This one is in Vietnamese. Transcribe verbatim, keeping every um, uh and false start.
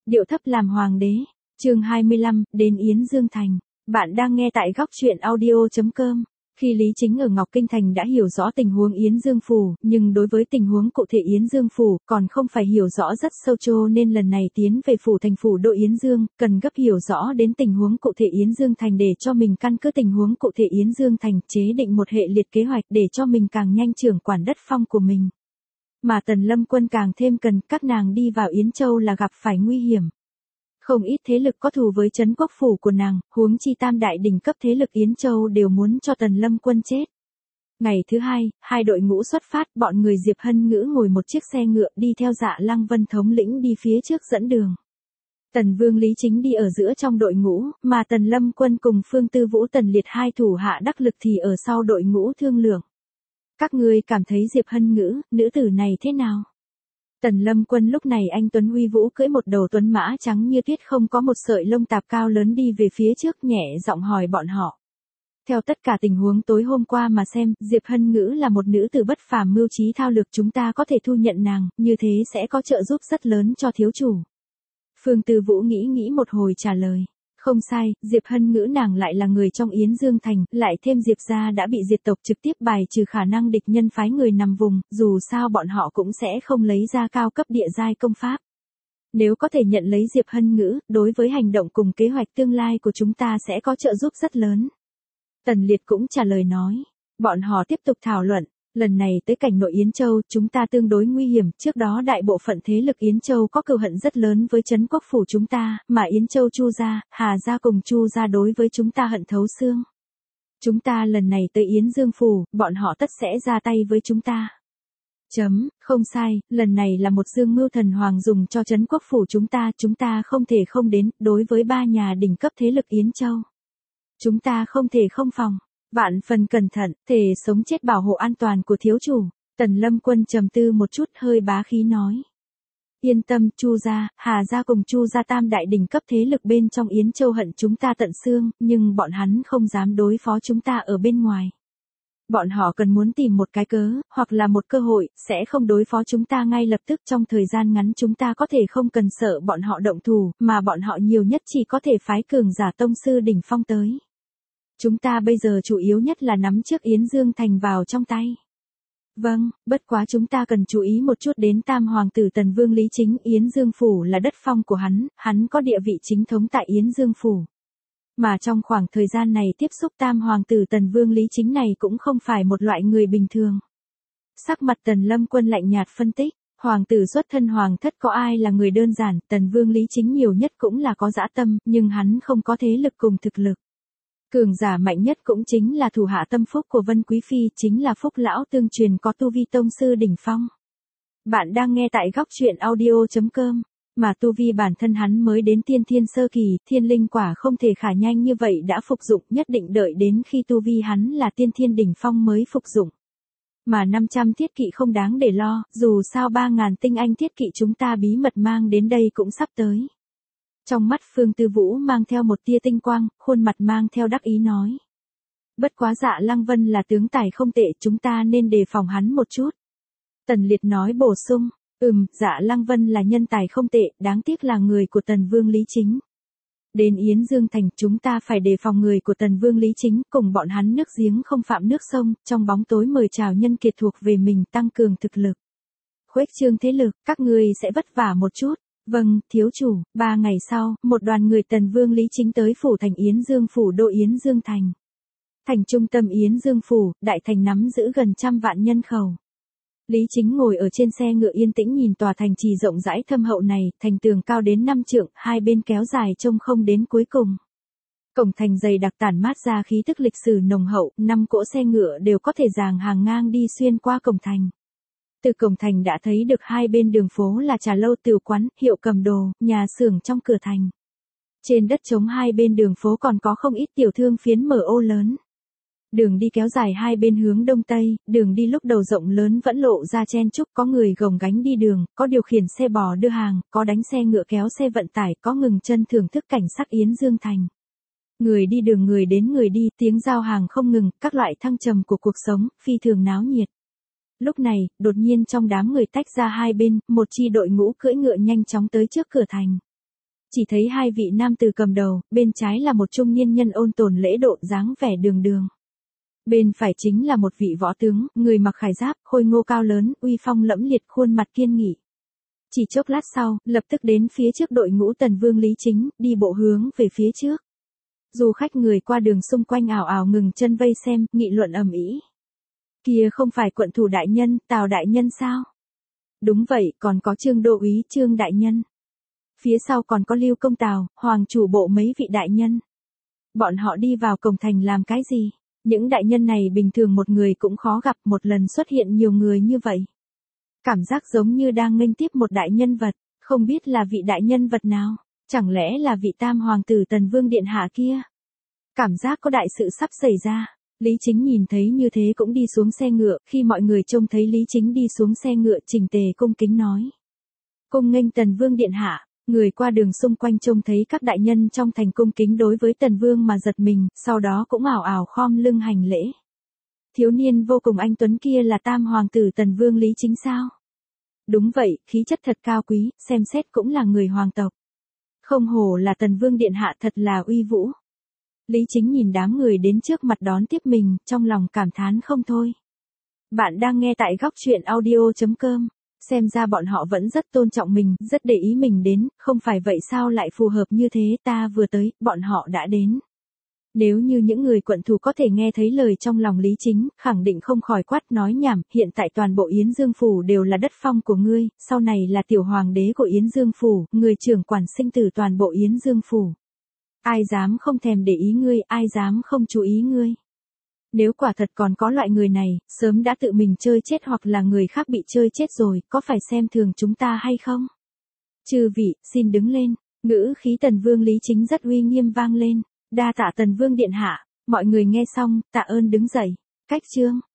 Điệu thấp làm hoàng đế. Chương hai mươi lăm, đến Yến Dương Thành. Bạn đang nghe tại góc truyện audio chấm com. Khi Lý Chính ở Ngọc Kinh Thành đã hiểu rõ tình huống Yến Dương Phủ, nhưng đối với tình huống cụ thể Yến Dương Phủ còn không phải hiểu rõ rất sâu cho nên lần này tiến về phủ thành phủ đô Yến Dương, cần gấp hiểu rõ đến tình huống cụ thể Yến Dương Thành để cho mình căn cứ tình huống cụ thể Yến Dương Thành chế định một hệ liệt kế hoạch để cho mình càng nhanh trưởng quản đất phong của mình. Mà Tần Lâm Quân càng thêm cần các nàng đi vào Yến Châu là gặp phải nguy hiểm. Không ít thế lực có thù với trấn quốc phủ của nàng, huống chi tam đại đỉnh cấp thế lực Yến Châu đều muốn cho Tần Lâm Quân chết. Ngày thứ hai, hai đội ngũ xuất phát, bọn người Diệp Hân Ngữ ngồi một chiếc xe ngựa đi theo Dạ Lăng Vân thống lĩnh đi phía trước dẫn đường. Tần Vương Lý Chính đi ở giữa trong đội ngũ, mà Tần Lâm Quân cùng Phương Tư Vũ Tần Liệt hai thủ hạ đắc lực thì ở sau đội ngũ thương lượng. Các ngươi cảm thấy Diệp Hân Ngữ, nữ tử này thế nào? Tần Lâm Quân lúc này anh tuấn uy vũ cưỡi một đầu tuấn mã trắng như tuyết không có một sợi lông tạp cao lớn đi về phía trước nhẹ giọng hỏi bọn họ. Theo tất cả tình huống tối hôm qua mà xem, Diệp Hân Ngữ là một nữ tử bất phàm mưu trí thao lược, chúng ta có thể thu nhận nàng, như thế sẽ có trợ giúp rất lớn cho thiếu chủ. Phương Tư Vũ nghĩ nghĩ một hồi trả lời. Không sai, Diệp Hân Ngữ nàng lại là người trong Yến Dương Thành, lại thêm Diệp gia đã bị diệt tộc trực tiếp bài trừ khả năng địch nhân phái người nằm vùng, dù sao bọn họ cũng sẽ không lấy ra cao cấp địa giai công pháp. Nếu có thể nhận lấy Diệp Hân Ngữ, đối với hành động cùng kế hoạch tương lai của chúng ta sẽ có trợ giúp rất lớn. Tần Liệt cũng trả lời nói. Bọn họ tiếp tục thảo luận. Lần này tới cảnh nội Yến Châu, chúng ta tương đối nguy hiểm, trước đó đại bộ phận thế lực Yến Châu có cừu hận rất lớn với trấn quốc phủ chúng ta, mà Yến Châu Chu gia, Hà gia cùng Chu gia đối với chúng ta hận thấu xương. Chúng ta lần này tới Yến Dương phủ, bọn họ tất sẽ ra tay với chúng ta. Chấm, không sai, lần này là một dương mưu thần hoàng dùng cho trấn quốc phủ chúng ta, chúng ta không thể không đến, đối với ba nhà đỉnh cấp thế lực Yến Châu. Chúng ta không thể không phòng. Vạn phần cẩn thận, thể sống chết bảo hộ an toàn của thiếu chủ. Tần Lâm Quân trầm tư một chút hơi bá khí nói. Yên tâm, Chu gia, Hà gia cùng Chu gia tam đại đỉnh cấp thế lực bên trong Yến Châu hận chúng ta tận xương, nhưng bọn hắn không dám đối phó chúng ta ở bên ngoài. Bọn họ cần muốn tìm một cái cớ, hoặc là một cơ hội, sẽ không đối phó chúng ta ngay lập tức trong thời gian ngắn chúng ta có thể không cần sợ bọn họ động thủ, mà bọn họ nhiều nhất chỉ có thể phái cường giả tông sư đỉnh phong tới. Chúng ta bây giờ chủ yếu nhất là nắm trước Yến Dương Thành vào trong tay. Vâng, bất quá chúng ta cần chú ý một chút đến tam hoàng tử Tần Vương Lý Chính. Yến Dương Phủ là đất phong của hắn, hắn có địa vị chính thống tại Yến Dương Phủ. Mà trong khoảng thời gian này tiếp xúc tam hoàng tử Tần Vương Lý Chính này cũng không phải một loại người bình thường. Sắc mặt Tần Lâm Quân lạnh nhạt phân tích, hoàng tử xuất thân hoàng thất có ai là người đơn giản, Tần Vương Lý Chính nhiều nhất cũng là có dã tâm, nhưng hắn không có thế lực cùng thực lực. Cường giả mạnh nhất cũng chính là thủ hạ tâm phúc của Vân Quý Phi, chính là Phúc Lão tương truyền có tu vi tông sư đỉnh phong. Bạn đang nghe tại góc truyện audio chấm com, mà tu vi bản thân hắn mới đến tiên thiên sơ kỳ, thiên linh quả không thể khả nhanh như vậy đã phục dụng, nhất định đợi đến khi tu vi hắn là tiên thiên đỉnh phong mới phục dụng. Mà năm trăm thiết kỵ không đáng để lo, dù sao ba ngàn tinh anh thiết kỵ chúng ta bí mật mang đến đây cũng sắp tới. Trong mắt Phương Tư Vũ mang theo một tia tinh quang, khuôn mặt mang theo đắc ý nói. Bất quá Dạ Lăng Vân là tướng tài không tệ, chúng ta nên đề phòng hắn một chút. Tần Liệt nói bổ sung, ừm, Dạ Lăng Vân là nhân tài không tệ, đáng tiếc là người của Tần Vương Lý Chính. Đến Yến Dương Thành chúng ta phải đề phòng người của Tần Vương Lý Chính, cùng bọn hắn nước giếng không phạm nước sông, trong bóng tối mời chào nhân kiệt thuộc về mình tăng cường thực lực. Khuếch trương thế lực, các ngươi sẽ vất vả một chút. Vâng, thiếu chủ. Ba ngày sau, một đoàn người Tần Vương Lý Chính tới phủ thành Yến Dương Phủ đô Yến Dương Thành. Thành trung tâm Yến Dương Phủ, đại thành nắm giữ gần trăm vạn nhân khẩu. Lý Chính ngồi ở trên xe ngựa yên tĩnh nhìn tòa thành trì rộng rãi thâm hậu này, thành tường cao đến năm trượng, hai bên kéo dài trông không đến cuối cùng. Cổng thành dày đặc tản mát ra khí tức lịch sử nồng hậu, năm cỗ xe ngựa đều có thể dàng hàng ngang đi xuyên qua cổng thành. Từ cổng thành đã thấy được hai bên đường phố là trà lâu tửu quán, hiệu cầm đồ, nhà xưởng trong cửa thành. Trên đất trống hai bên đường phố còn có không ít tiểu thương phiến mở ô lớn. Đường đi kéo dài hai bên hướng đông tây, đường đi lúc đầu rộng lớn vẫn lộ ra chen chúc, có người gồng gánh đi đường, có điều khiển xe bò đưa hàng, có đánh xe ngựa kéo xe vận tải, có ngừng chân thưởng thức cảnh sắc Yến Dương Thành. Người đi đường người đến người đi, tiếng giao hàng không ngừng, các loại thăng trầm của cuộc sống, phi thường náo nhiệt. Lúc này, đột nhiên trong đám người tách ra hai bên, một chi đội ngũ cưỡi ngựa nhanh chóng tới trước cửa thành. Chỉ thấy hai vị nam tử cầm đầu, bên trái là một trung niên nhân ôn tồn lễ độ dáng vẻ đường đường. Bên phải chính là một vị võ tướng, người mặc khải giáp, khôi ngô cao lớn, uy phong lẫm liệt, khuôn mặt kiên nghị. Chỉ chốc lát sau, lập tức đến phía trước đội ngũ Tần Vương Lý Chính, đi bộ hướng về phía trước. Du khách người qua đường xung quanh ảo ảo ngừng chân vây xem, nghị luận ầm ĩ. Kia không phải quận thủ đại nhân, Tào đại nhân sao? Đúng vậy, còn có Trương đô úy, Trương đại nhân. Phía sau còn có Lưu công Tào, hoàng chủ bộ mấy vị đại nhân. Bọn họ đi vào cổng thành làm cái gì? Những đại nhân này bình thường một người cũng khó gặp, một lần xuất hiện nhiều người như vậy. Cảm giác giống như đang nghênh tiếp một đại nhân vật, không biết là vị đại nhân vật nào, chẳng lẽ là vị tam hoàng tử Tần Vương điện hạ kia. Cảm giác có đại sự sắp xảy ra. Lý Chính nhìn thấy như thế cũng đi xuống xe ngựa, khi mọi người trông thấy Lý Chính đi xuống xe ngựa chỉnh tề cung kính nói. Cung nghênh Tần Vương điện hạ. Người qua đường xung quanh trông thấy các đại nhân trong thành cung kính đối với Tần Vương mà giật mình, sau đó cũng ảo ảo khom lưng hành lễ. Thiếu niên vô cùng anh tuấn kia là tam hoàng tử Tần Vương Lý Chính sao? Đúng vậy, khí chất thật cao quý, xem xét cũng là người hoàng tộc. Không hổ là Tần Vương điện hạ, thật là uy vũ. Lý Chính nhìn đám người đến trước mặt đón tiếp mình, trong lòng cảm thán không thôi. Bạn đang nghe tại góc truyện audio chấm com. Xem ra bọn họ vẫn rất tôn trọng mình, rất để ý mình đến, không phải vậy sao lại phù hợp như thế, ta vừa tới, bọn họ đã đến. Nếu như những người quận thủ có thể nghe thấy lời trong lòng Lý Chính, khẳng định không khỏi quát nói nhảm, hiện tại toàn bộ Yến Dương Phủ đều là đất phong của ngươi, sau này là tiểu hoàng đế của Yến Dương Phủ, người trưởng quản sinh tử toàn bộ Yến Dương Phủ. Ai dám không thèm để ý ngươi, ai dám không chú ý ngươi. Nếu quả thật còn có loại người này, sớm đã tự mình chơi chết hoặc là người khác bị chơi chết rồi, có phải xem thường chúng ta hay không? Chư vị, xin đứng lên. Ngữ khí Tần Vương Lý Chính rất uy nghiêm vang lên. Đa tạ Tần Vương điện hạ. Mọi người nghe xong, tạ ơn đứng dậy. Cách chương.